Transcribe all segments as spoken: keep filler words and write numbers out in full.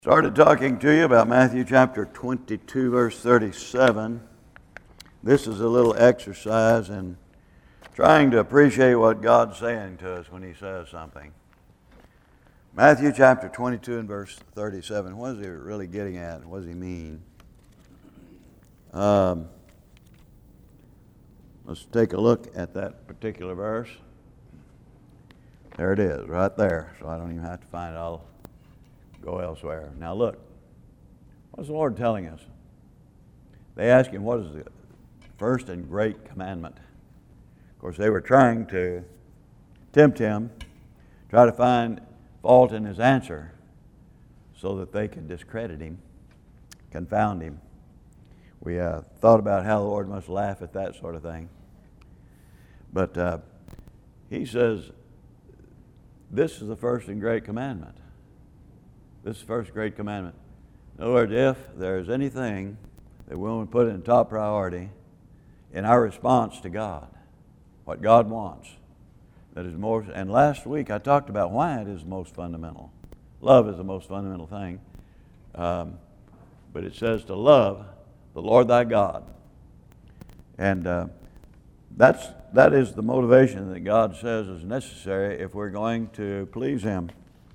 Started talking to you about Matthew chapter twenty-two, verse thirty-seven. This is a little exercise in trying to appreciate what God's saying to us when He says something. Matthew chapter twenty-two and verse thirty-seven. What is He really getting at? What does He mean? Um, let's take a look at that particular verse. There it is, right there. So I don't even have to find it. I'll go elsewhere. Now look, what's the Lord telling us? They asked Him, what is the first and great commandment? Of course, they were trying to tempt Him, try to find fault in His answer so that they could discredit Him, confound Him. We uh, thought about how the Lord must laugh at that sort of thing. But uh, He says, this is the first and great commandment. This is the first great commandment. In other words, if there's anything that we want to put in top priority in our response to God, what God wants, that is most, and last week I talked about why it is most fundamental. Love is the most fundamental thing. Um, but it says to love the Lord thy God. And uh, that's, that is the motivation that God says is necessary if we're going to please Him.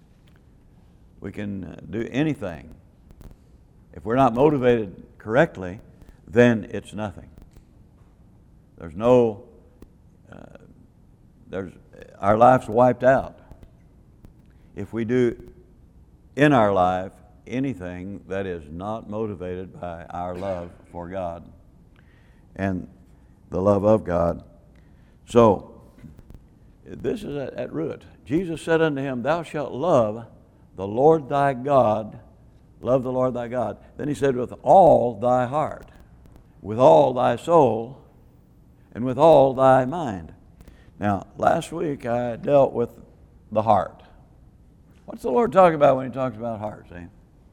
We can do anything. If we're not motivated correctly, then it's nothing. There's no, uh, there's, our life's wiped out. If we do in our life anything that is not motivated by our love for God and the love of God. So, this is at, at root. Jesus said unto him, thou shalt love the Lord thy God, love the Lord thy God. Then He said, with all thy heart, with all thy soul, and with all thy mind. Now, last week I dealt with the heart. What's the Lord talking about when He talks about heart, see?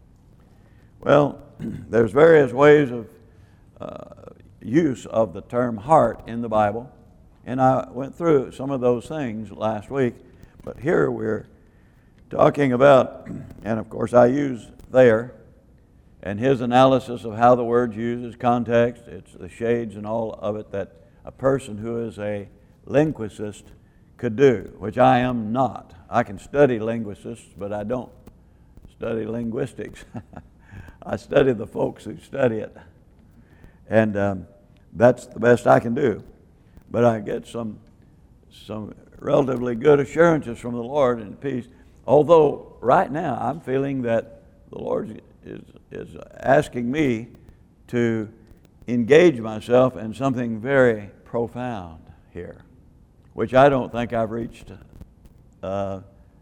Well, there's various ways of uh, use of the term heart in the Bible, and I went through some of those things last week, but here we're talking about, and of course I use there, and his analysis of how the word's used is context. It's the shades and all of it that a person who is a linguist could do, which I am not. I can study linguists, but I don't study linguistics. I study the folks who study it. And um, that's the best I can do. But I get some, some relatively good assurances from the Lord and peace. Although right now I'm feeling that the Lord is, is asking me to engage myself in something very profound here, which I don't think I've reached uh,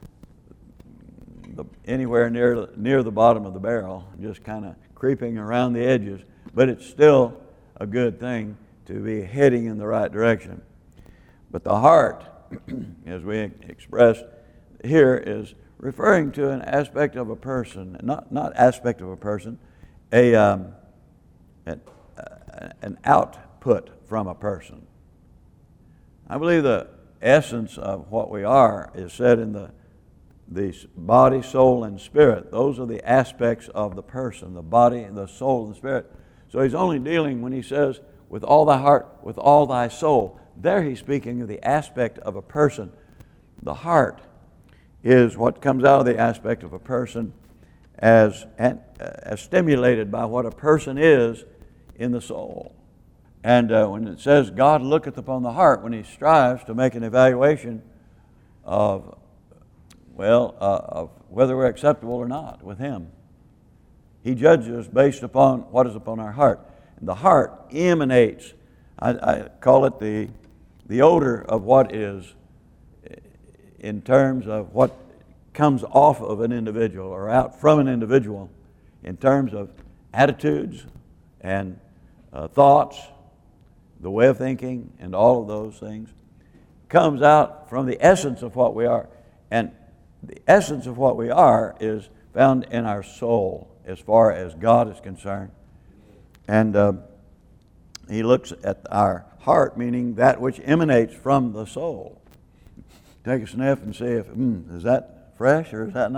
the, anywhere near, near the bottom of the barrel, just kind of creeping around the edges. But it's still a good thing to be heading in the right direction. But the heart, as we expressed here, is referring to an aspect of a person, not not aspect of a person, a um, an, uh, an output from a person. I believe the essence of what we are is said in the the body, soul, and spirit. Those are the aspects of the person, the body, the soul, and the spirit. So He's only dealing when He says, with all thy heart, with all thy soul. There He's speaking of the aspect of a person. The heart is what comes out of the aspect of a person as, as stimulated by what a person is in the soul. And uh, when it says God looketh upon the heart, when He strives to make an evaluation of, well, uh, of whether we're acceptable or not with Him, He judges based upon what is upon our heart. And the heart emanates, I, I call it the, the odor of what is, in terms of what comes off of an individual or out from an individual in terms of attitudes and uh, thoughts, the way of thinking and all of those things, comes out from the essence of what we are. And the essence of what we are is found in our soul as far as God is concerned. And uh, He looks at our heart, meaning that which emanates from the soul. Take a sniff and see if, hmm, is that fresh or is that not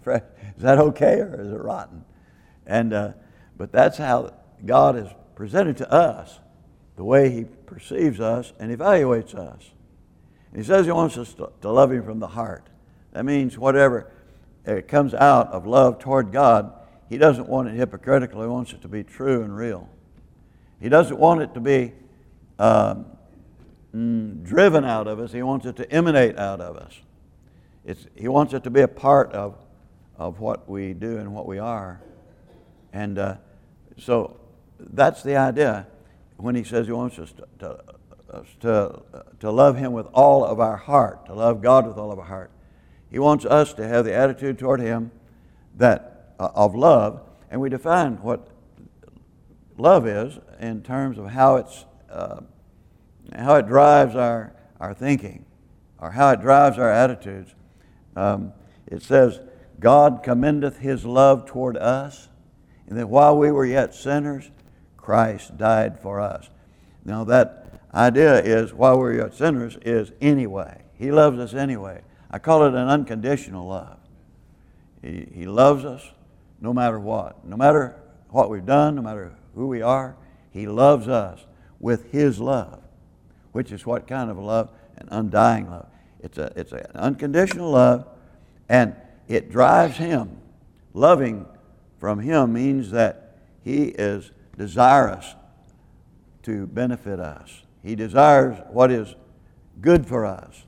fresh. Is that okay or is it rotten? And uh, but that's how God is presented to us, the way He perceives us and evaluates us. And He says He wants us to, to love Him from the heart. That means whatever it comes out of love toward God, He doesn't want it hypocritical. He wants it to be true and real. He doesn't want it to be um, mm, driven out of us. He wants it to emanate out of us. It's, he wants it to be a part of, of what we do and what we are. And uh, so that's the idea when He says He wants us to, to, us to, to love Him with all of our heart, to love God with all of our heart. He wants us to have the attitude toward Him that uh, of love, and we define what love is in terms of how it's uh, how it drives our our thinking, or how it drives our attitudes. Um, it says, "God commendeth His love toward us, and that while we were yet sinners, Christ died for us." Now that idea is, while we were yet sinners, is anyway. He loves us anyway. I call it an unconditional love. He, he loves us no matter what. No matter what we've done, no matter who we are, He loves us with His love, which is what kind of a love? An undying love. It's a it's an unconditional love, and it drives Him. Loving from Him means that He is desirous to benefit us. He desires what is good for us.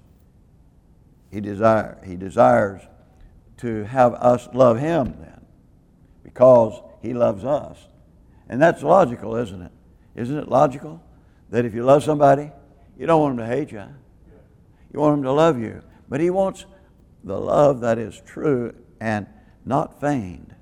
He desire He desires to have us love Him then, because He loves us. And that's logical, isn't it? Isn't it logical that if you love somebody, you don't want them to hate you. You want them to love you. But He wants the love that is true and not feigned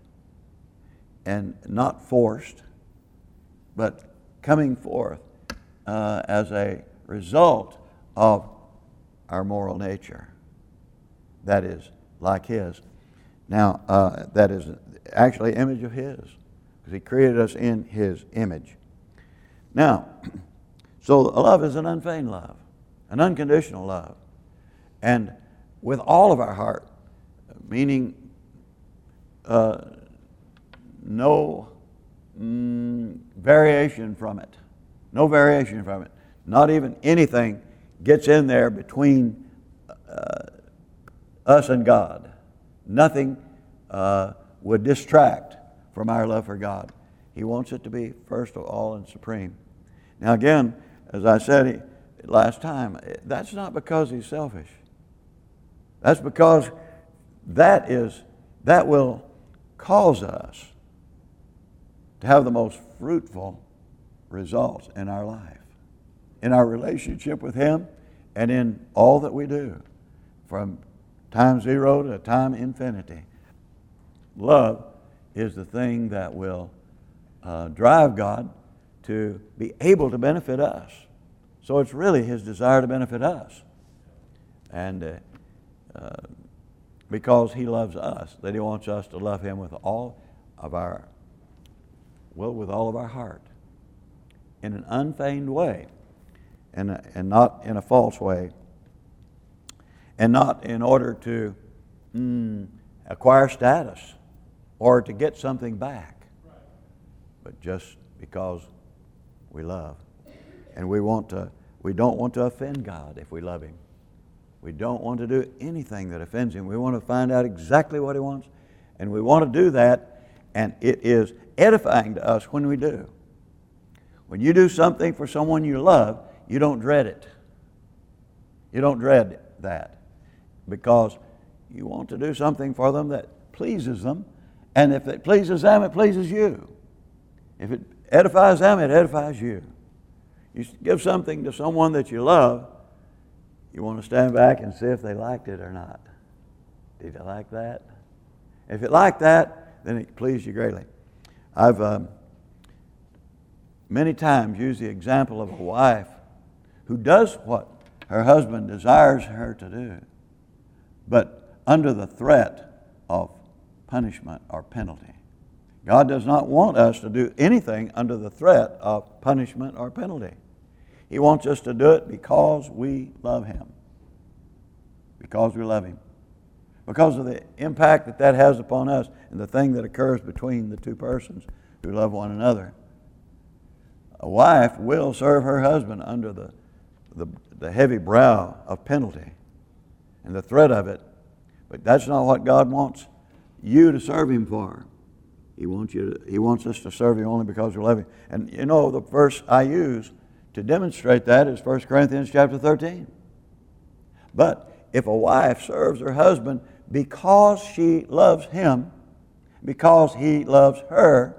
and not forced, but coming forth uh, as a result of our moral nature that is like His. Now, uh, that is actually image of His, because He created us in His image. Now, so love is an unfeigned love, an unconditional love, and with all of our heart, meaning uh, no mm, variation from it, no variation from it. Not even anything gets in there between uh, us and God. Nothing uh, would distract from our love for God. He wants it to be first of all and supreme. Now again, as I said he, last time, that's not because He's selfish. That's because that is that will cause us to have the most fruitful results in our life, in our relationship with Him, and in all that we do, from time zero to time infinity. Love is the thing that will uh, drive God to be able to benefit us. So it's really His desire to benefit us. And uh, uh, because He loves us, that He wants us to love Him with all of our, well, with all of our heart, in an unfeigned way, and, and not in a false way, and not in order to mm, acquire status or to get something back, but just because we love. And we want to, we don't want to offend God if we love Him. We don't want to do anything that offends Him. We want to find out exactly what He wants, and we want to do that, and it is edifying to us when we do. When you do something for someone you love, you don't dread it. You don't dread that, because you want to do something for them that pleases them, and if it pleases them, it pleases you. If it edifies them, it edifies you. You give something to someone that you love, you want to stand back and see if they liked it or not. Did they like that? If it liked that, then it pleased you greatly. I've um, many times used the example of a wife who does what her husband desires her to do, but under the threat of punishment or penalty. God does not want us to do anything under the threat of punishment or penalty. He wants us to do it because we love Him. Because we love Him. because of the impact that that has upon us and the thing that occurs between the two persons who love one another. A wife will serve her husband under the, the, the heavy brow of penalty and the threat of it, but that's not what God wants you to serve Him for. He wants you to, He wants us to serve Him only because we love Him. And you know, the verse I use to demonstrate that is First Corinthians chapter thirteen. But if a wife serves her husband because she loves him, because he loves her,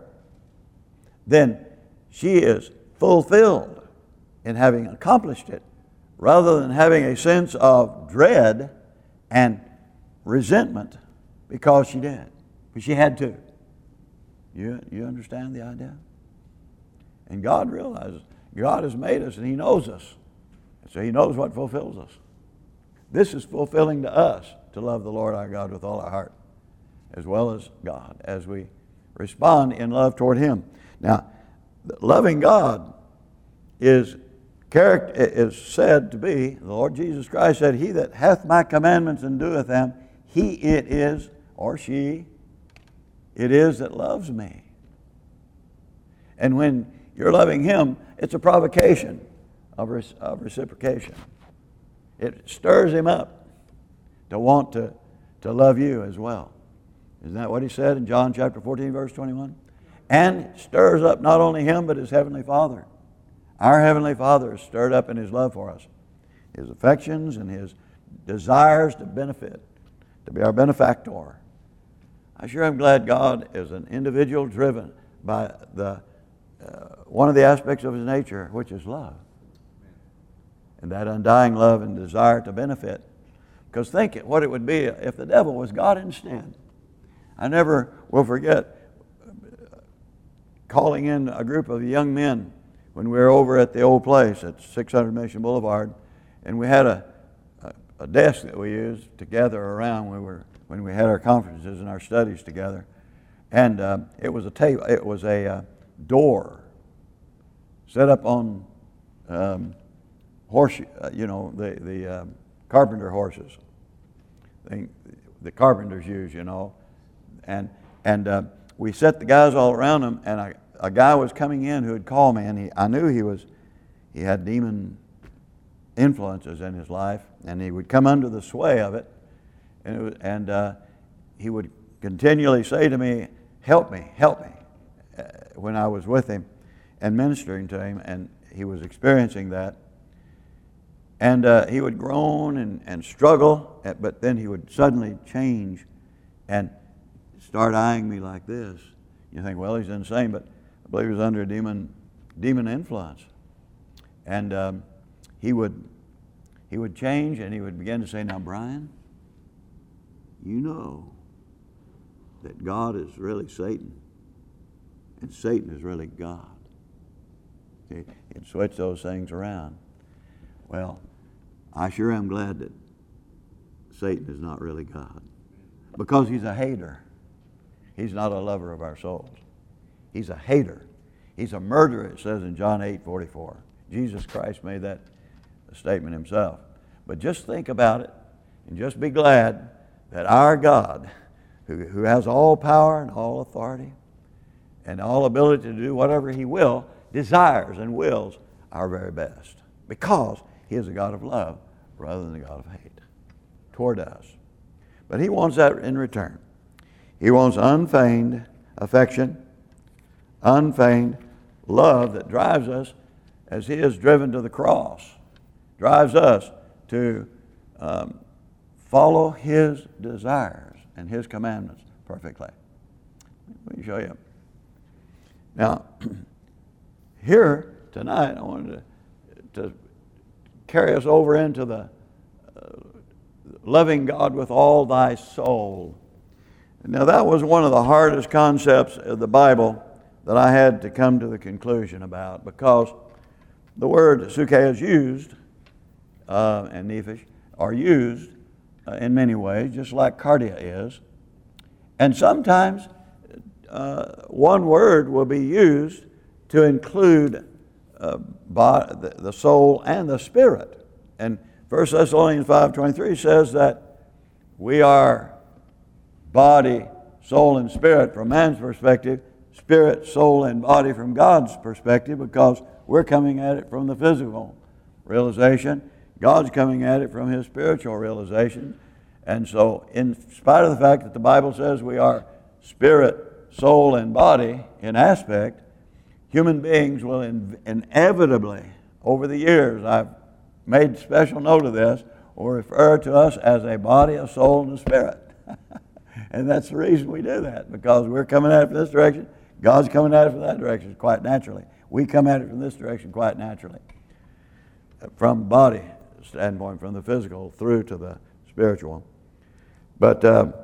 then she is fulfilled in having accomplished it, rather than having a sense of dread and resentment because she did. But she had to. You, you understand the idea? And God realizes God has made us and He knows us. So He knows what fulfills us. This is fulfilling to us to love the Lord our God with all our heart, as well as God, as we respond in love toward Him. Now, loving God is character is said to be, the Lord Jesus Christ said, "He that hath my commandments and doeth them, he it is," or she, it is that loves me. And when you're loving Him, it's a provocation of, res- of reciprocation. It stirs Him up to want to, to love you as well. Isn't that what He said in John chapter fourteen, verse twenty-one? And stirs up not only Him, but His Heavenly Father. Our Heavenly Father is stirred up in His love for us. His affections and His desires to benefit, to be our benefactor. I sure am glad God is an individual driven by the uh, one of the aspects of His nature, which is love. And that undying love and desire to benefit. Because think what it would be if the devil was God instead. I never will forget calling in a group of young men when we were over at the old place at six hundred Mission Boulevard, and we had a, a, a desk that we used to gather around when we were when we had our conferences and our studies together, and uh, it was a table. It was a uh, door set up on um, horse, uh, you know, the the uh, carpenter horses. They, the carpenters use, you know, and and uh, we set the guys all around them, and I. A guy was coming in who had called me, and he, I knew he was, he had demon influences in his life, and he would come under the sway of it, and, it was, and uh, he would continually say to me, "Help me, help me," uh, when I was with him and ministering to him, and he was experiencing that. And uh, he would groan and, and struggle, but then he would suddenly change and start eyeing me like this. You think, well, he's insane, but I believe he was under a demon, demon influence. And um, he would he would change, and he would begin to say, "Now, Brian, you know that God is really Satan, and Satan is really God." See, he'd switch those things around. Well, I sure am glad that Satan is not really God, because he's a hater. He's not a lover of our souls. He's a hater. He's a murderer, it says in John eight forty-four. Jesus Christ made that statement Himself. But just think about it, and just be glad that our God, who, who has all power and all authority and all ability to do whatever He will, desires and wills our very best, because He is a God of love rather than a God of hate toward us. But He wants that in return. He wants unfeigned affection, unfeigned love that drives us, as He is driven to the cross, drives us to um, follow His desires and His commandments perfectly. Let me show you. Now, here tonight, I wanted to, to carry us over into the uh, loving God with all thy soul. Now, that was one of the hardest concepts of the Bible that I had to come to the conclusion about, because the word suke is used, uh, and nephesh are used uh, in many ways, just like cardia is. And sometimes uh, one word will be used to include uh, by the, the soul and the spirit. And First Thessalonians five twenty-three says that we are body, soul, and spirit from man's perspective, spirit, soul, and body from God's perspective, because we're coming at it from the physical realization. God's coming at it from his spiritual realization. And so, in spite of the fact that the Bible says we are spirit, soul, and body in aspect, human beings will in, inevitably, over the years, I've made special note of this, will refer to us as a body, a soul, and a spirit. And that's the reason we do that, because we're coming at it from this direction, God's coming at it from that direction quite naturally. We come at it from this direction quite naturally. From body standpoint, from the physical through to the spiritual. But uh,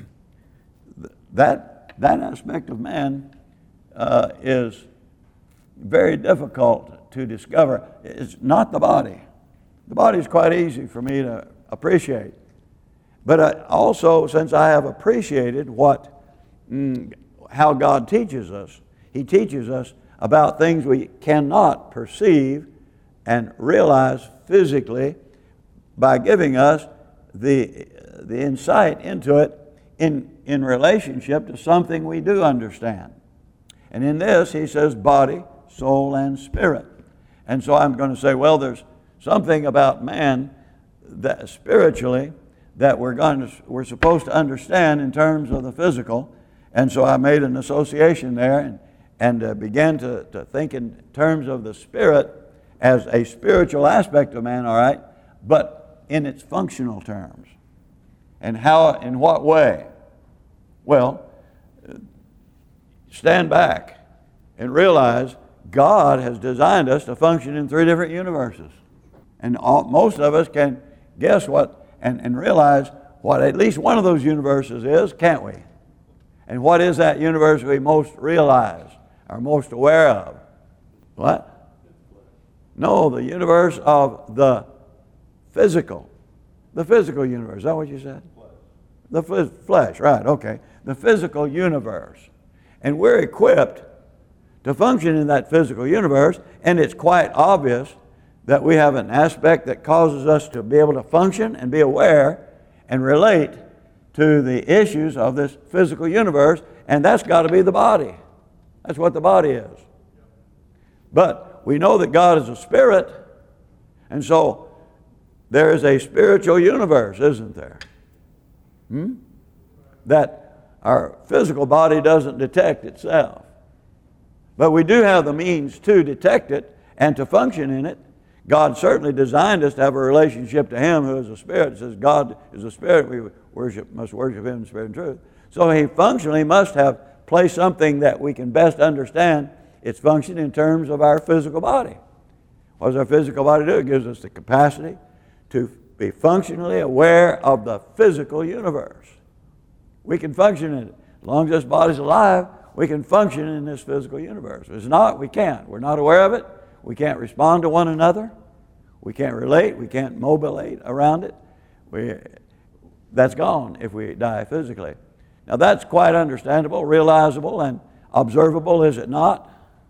that, that aspect of man uh, is very difficult to discover. It's not the body. The body is quite easy for me to appreciate. But I also, since I have appreciated what, mm, how God teaches us, he teaches us about things we cannot perceive and realize physically by giving us the, the insight into it in, in relationship to something we do understand. And in this, he says body, soul, and spirit. And so I'm going to say, well, there's something about man that spiritually that we're going to, we're supposed to understand in terms of the physical. And so I made an association there and, and uh, began to, to think in terms of the spirit as a spiritual aspect of man, all right, but in its functional terms. And how, in what way? Well, stand back and realize God has designed us to function in three different universes. And all, most of us can guess what and, and realize what at least one of those universes is, can't we? And what is that universe we most realize, are most aware of? What? No, the universe of the physical. The physical universe. Is that what you said? The f- flesh, right, okay. The physical universe. And we're equipped to function in that physical universe, and it's quite obvious that we have an aspect that causes us to be able to function and be aware and relate to the issues of this physical universe, and that's got to be the body. That's what the body is. But we know that God is a spirit, and so there is a spiritual universe, isn't there? Hmm? That our physical body doesn't detect itself. But we do have the means to detect it and to function in it. God certainly designed us to have a relationship to him who is a spirit. It says God is a spirit. We worship, must worship him in spirit and truth. So he functionally must have placed something that we can best understand its function in terms of our physical body. What does our physical body do? It gives us the capacity to be functionally aware of the physical universe. We can function in it. As long as this body's alive, we can function in this physical universe. If it's not, we can't. We're not aware of it. We can't respond to one another. We can't relate. We can't mobilate around it. We, that's gone if we die physically. Now that's quite understandable, realizable, and observable, is it not?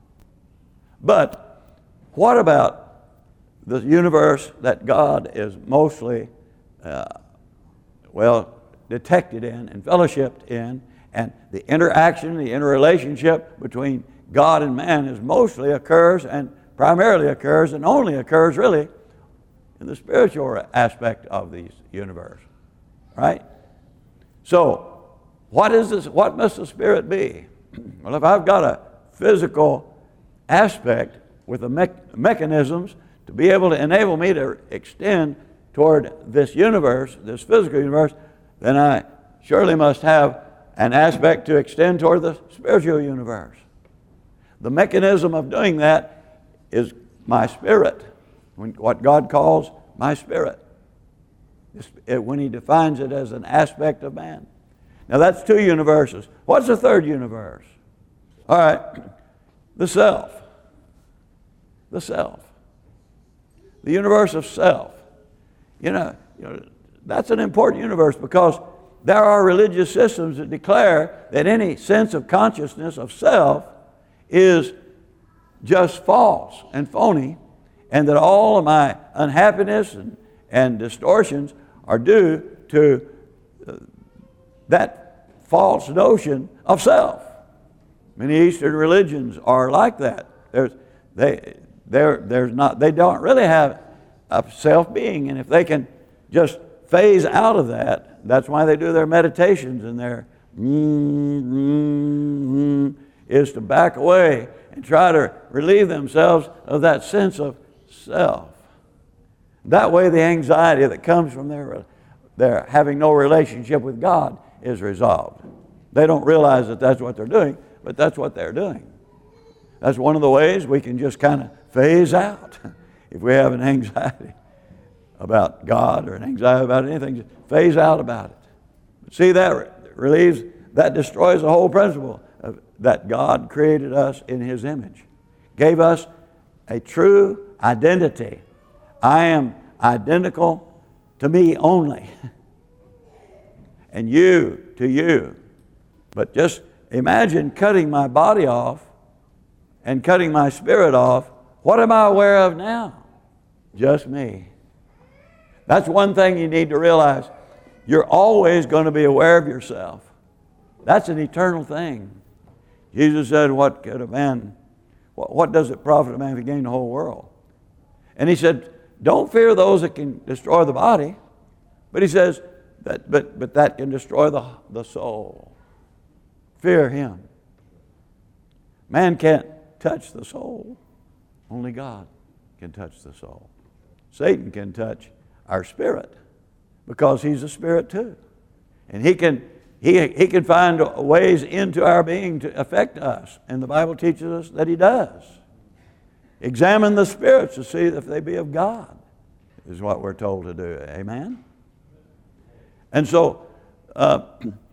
But what about the universe that God is mostly, uh, well, detected in and fellowshipped in, and the interaction, the interrelationship between God and man is mostly occurs and primarily occurs and only occurs really in the spiritual aspect of the universe, right? So, what is this? What must the spirit be? Well, if I've got a physical aspect with the me- mechanisms to be able to enable me to extend toward this universe, this physical universe, then I surely must have an aspect to extend toward the spiritual universe. The mechanism of doing that is my spirit, what God calls my spirit, when he defines it as an aspect of man. Now that's two universes. What's the third universe? All right, the self. The self. The universe of self. You know, you know, that's an important universe because there are religious systems that declare that any sense of consciousness of self is just false and phony, and that all of my unhappiness and, and distortions are due to uh, that false notion of self. Many Eastern religions are like that. There's, they, they're, there's not, they don't really have a self-being, and if they can just phase out of that, that's why they do their meditations and their mm, mm, mm, is to back away and try to relieve themselves of that sense of self. That way the anxiety that comes from their, their having no relationship with God is resolved. They don't realize that that's what they're doing, but that's what they're doing. That's one of the ways we can just kind of phase out. If we have an anxiety about God or an anxiety about anything, just phase out about it. But see, that relieves, that destroys the whole principle of, that God created us in His image, gave us a true identity. I am identical to me only, and you to you. But just imagine cutting my body off and cutting my spirit off. What am I aware of now? Just me. That's one thing you need to realize. You're always going to be aware of yourself. That's an eternal thing. Jesus said, what could a man, what, what does it profit a man to gain the whole world? And He said, don't fear those that can destroy the body. But He says, that, but, but that can destroy the, the soul. Fear Him. Man can't touch the soul. Only God can touch the soul. Satan can touch our spirit because he's a spirit too. And he can, he, he can find ways into our being to affect us. And the Bible teaches us that he does. Examine the spirits to see if they be of God, is what we're told to do. Amen? And so, uh,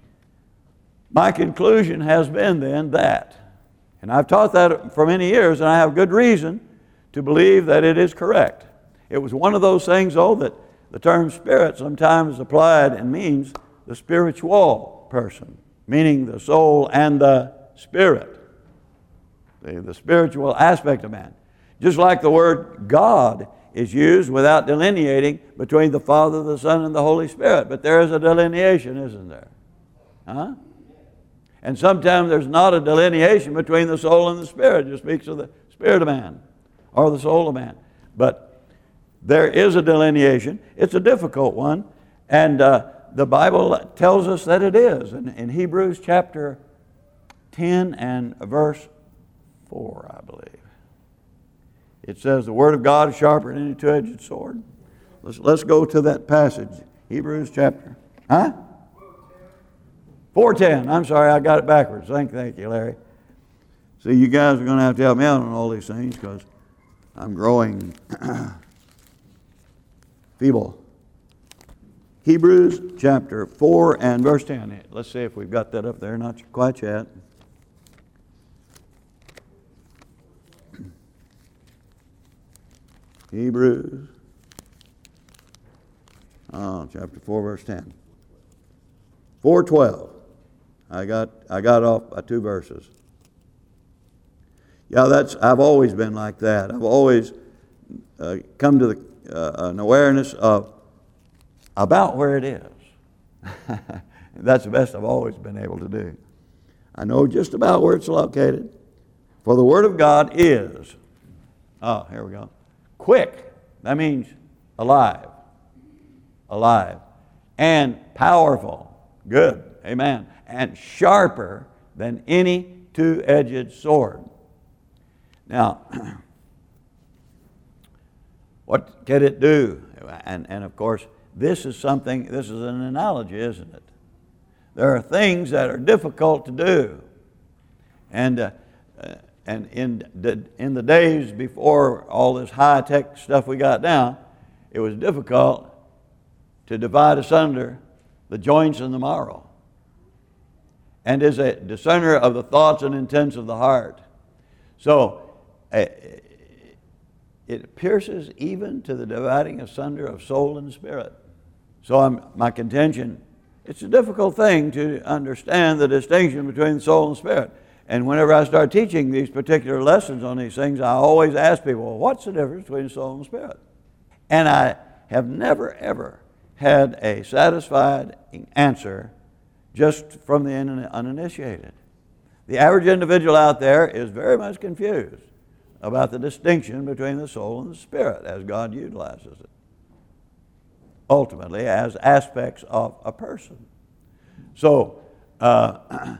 my conclusion has been then that, and I've taught that for many years, and I have good reason to believe that it is correct. It was one of those things, though, that the term spirit sometimes applied and means the spiritual person, meaning the soul and the spirit, the, the spiritual aspect of man. Just like the word God is used without delineating between the Father, the Son, and the Holy Spirit. But there is a delineation, isn't there? Huh? And sometimes there's not a delineation between the soul and the spirit. It just speaks of the spirit of man or the soul of man. But there is a delineation. It's a difficult one. And uh, the Bible tells us that it is. In, in Hebrews chapter ten and verse four, I believe. It says, the Word of God is sharper than any two-edged sword. Let's, let's go to that passage. Hebrews chapter, huh? four ten. I'm sorry, I got it backwards. Thank, thank you, Larry. See, you guys are going to have to help me out on all these things because I'm growing feeble. Hebrews chapter four and verse ten. Let's see if we've got that up there. Not quite yet. Hebrews, oh, chapter four, verse ten. four twelve. I got I got off by two verses. Yeah, that's I've always been like that. I've always uh, come to the, uh, an awareness of about where it is. That's the best I've always been able to do. I know just about where it's located. For the Word of God is, oh, here we go, quick. That means alive. Alive. And powerful. Good. Amen. And sharper than any two-edged sword. Now, what can it do? And, and of course, this is something, this is an analogy, isn't it? There are things that are difficult to do. And uh, uh, and in the, in the days before all this high-tech stuff we got now, it was difficult to divide asunder the joints and the marrow. And is a discerner of the thoughts and intents of the heart. So, uh, it pierces even to the dividing asunder of soul and spirit. So I'm, my contention, it's a difficult thing to understand the distinction between soul and spirit. And whenever I start teaching these particular lessons on these things, I always ask people, well, what's the difference between soul and spirit? And I have never, ever had a satisfied answer just from the uninitiated. The average individual out there is very much confused about the distinction between the soul and the spirit as God utilizes it, ultimately as aspects of a person. So uh,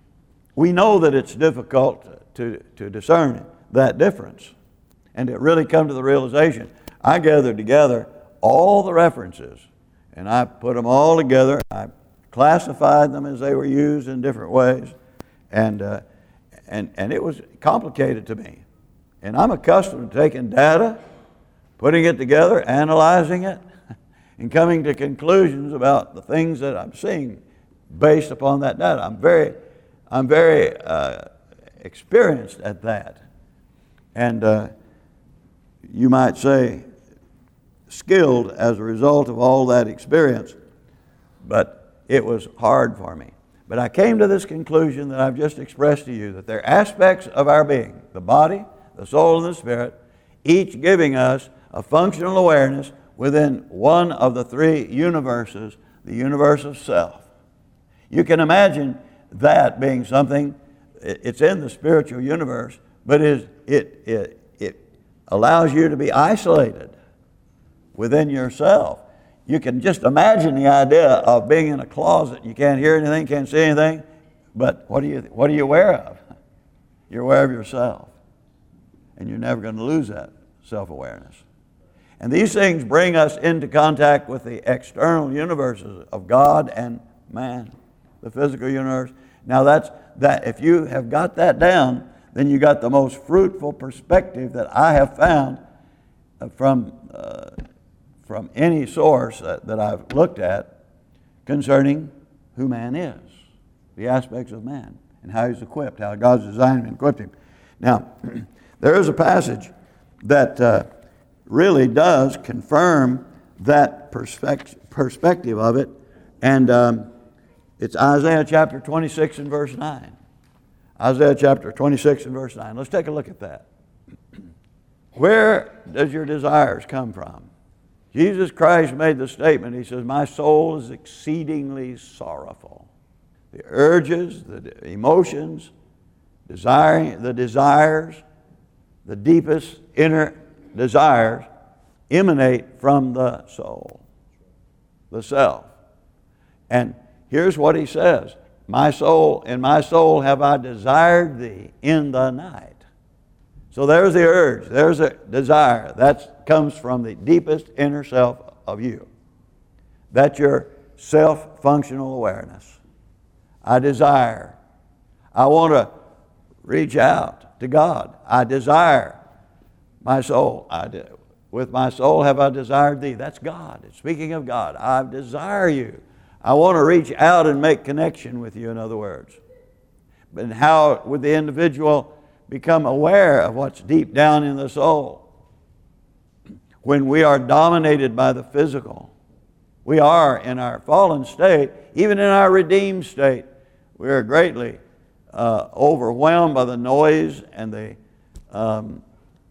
we know that it's difficult to, to discern that difference and to really come to the realization. I gathered together all the references and I put them all together. I classified them as they were used in different ways, and uh, and and it was complicated to me. And I'm accustomed to taking data, putting it together, analyzing it, and coming to conclusions about the things that I'm seeing based upon that data. I'm very, I'm very uh, experienced at that, and uh, you might say skilled as a result of all that experience. But it was hard for me. But I came to this conclusion that I've just expressed to you, that there are aspects of our being, the body, the soul, and the spirit, each giving us a functional awareness within one of the three universes, the universe of self. You can imagine that being something, it's in the spiritual universe, but it, it, it, it allows you to be isolated within yourself. You can just imagine the idea of being in a closet. You can't hear anything, can't see anything, but what are you, what are you aware of? You're aware of yourself, and you're never going to lose that self-awareness. And these things bring us into contact with the external universes of God and man, the physical universe. Now that's that. If you have got that down, then you got the most fruitful perspective that I have found from uh, from any source that, that I've looked at concerning who man is, the aspects of man, and how he's equipped, how God's designed him and equipped him. Now, there is a passage that uh, really does confirm that perspective, perspective of it, and um, it's Isaiah chapter twenty-six and verse nine. Isaiah chapter twenty-six and verse nine. Let's take a look at that. Where does your desires come from? Jesus Christ made the statement, he says, my soul is exceedingly sorrowful. The urges, the emotions, desiring, the desires, the deepest inner desires emanate from the soul, the self. And here's what he says, my soul, in my soul have I desired thee in the night. So there's the urge, there's a desire. That comes from the deepest inner self of you. That's your self-functional awareness. I desire. I want to reach out to God. I desire my soul. I do. With my soul have I desired thee. That's God. It's speaking of God. I desire you. I want to reach out and make connection with you, in other words. But how would the individual become aware of what's deep down in the soul? When we are dominated by the physical, we are in our fallen state, even in our redeemed state, we are greatly uh, overwhelmed by the noise and the, um,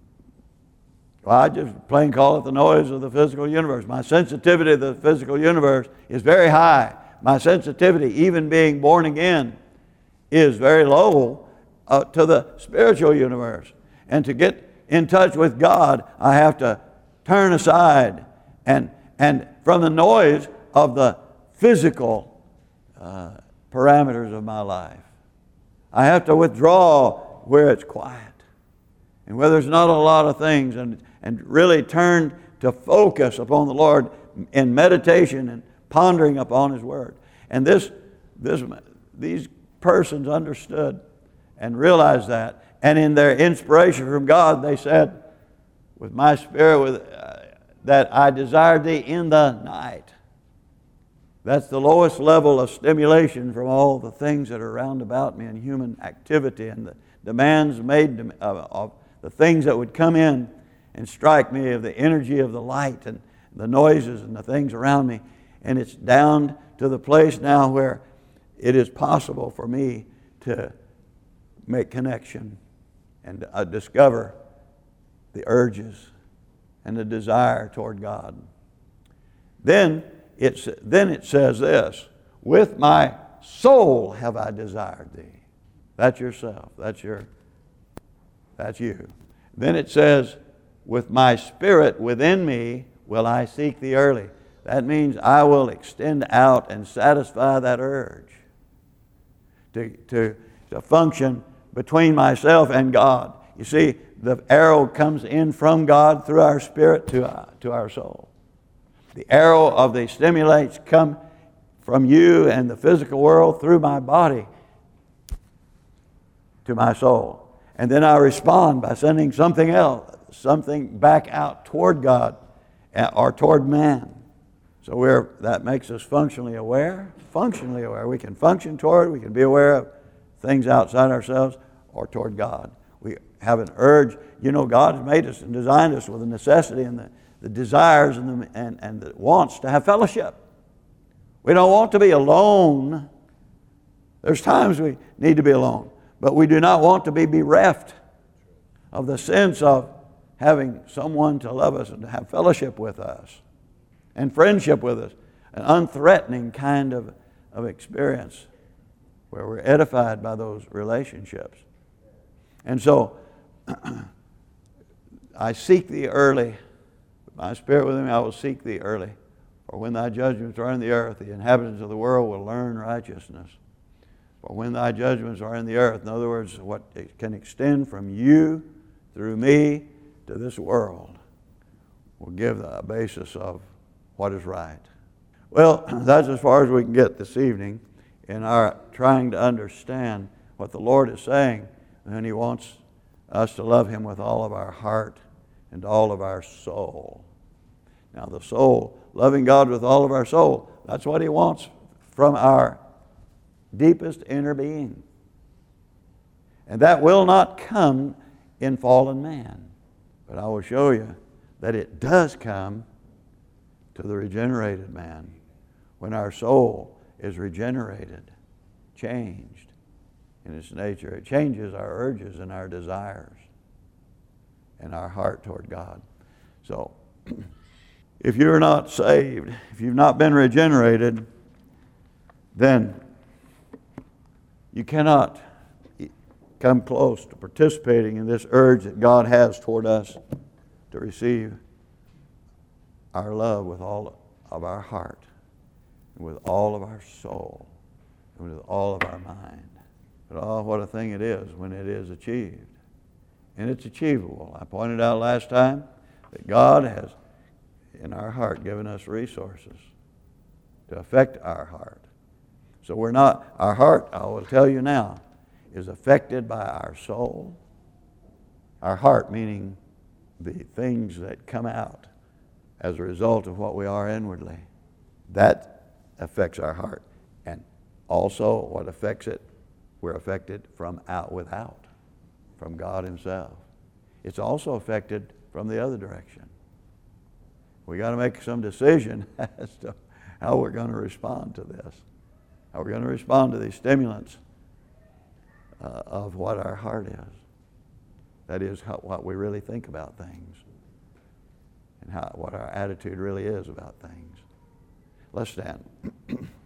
well, I just plain call it the noise of the physical universe. My sensitivity to the physical universe is very high. My sensitivity, even being born again, is very low Uh, to the spiritual universe. And to get in touch with God, I have to turn aside and and from the noise of the physical uh, parameters of my life. I have to withdraw where it's quiet and where there's not a lot of things, and, and really turn to focus upon the Lord in meditation and pondering upon His Word. And this, this these persons understood and realized that, and in their inspiration from God, they said, with my spirit, with uh, that I desired thee in the night. That's the lowest level of stimulation from all the things that are round about me in human activity and the demands made to, of, of the things that would come in and strike me, of the energy of the light and the noises and the things around me. And it's down to the place now where it is possible for me to make connection and uh, discover the urges and the desire toward God. Then it's then it says this, with my soul have I desired thee. That's yourself. That's your, that's you. Then it says, with my spirit within me will I seek thee early. That means I will extend out and satisfy that urge to, to, to function between myself and God. You see, the arrow comes in from God through our spirit to, uh, to our soul. The arrow of the stimulates come from you and the physical world through my body to my soul. And then I respond by sending something else, something back out toward God or toward man. So we're, that makes us functionally aware. Functionally aware. We can function toward, we can be aware of things outside ourselves or toward God. We have an urge. You know, God has made us and designed us with the necessity and the, the desires and the, and, and the wants to have fellowship. We don't want to be alone. There's times we need to be alone. But we do not want to be bereft of the sense of having someone to love us and to have fellowship with us and friendship with us, an unthreatening kind of, of experience where we're edified by those relationships. And so, I seek thee early. My spirit within me, I will seek thee early. For when thy judgments are in the earth, the inhabitants of the world will learn righteousness. For when thy judgments are in the earth, in other words, what can extend from you through me to this world, will give a basis of what is right. Well, that's as far as we can get this evening in our trying to understand what the Lord is saying when He wants us to love Him with all of our heart and all of our soul. Now the soul, loving God with all of our soul, that's what He wants from our deepest inner being. And that will not come in fallen man. But I will show you that it does come to the regenerated man when our soul is regenerated, changed in its nature. It changes our urges and our desires and our heart toward God. So, if you're not saved, if you've not been regenerated, then you cannot come close to participating in this urge that God has toward us to receive our love with all of our heart, and with all of our soul, and with all of our mind. But oh, what a thing it is when it is achieved. And it's achievable. I pointed out last time that God has, in our heart, given us resources to affect our heart. So we're not, our heart, I will tell you now, is affected by our soul. Our heart, meaning the things that come out as a result of what we are inwardly. That affects our heart. And also what affects it, we're affected from out without, from God Himself. It's also affected from the other direction. We got to make some decision as to how we're going to respond to this. How we're going to respond to these stimulants uh, of what our heart is. That is how, what we really think about things. And how, what our attitude really is about things. Let's stand.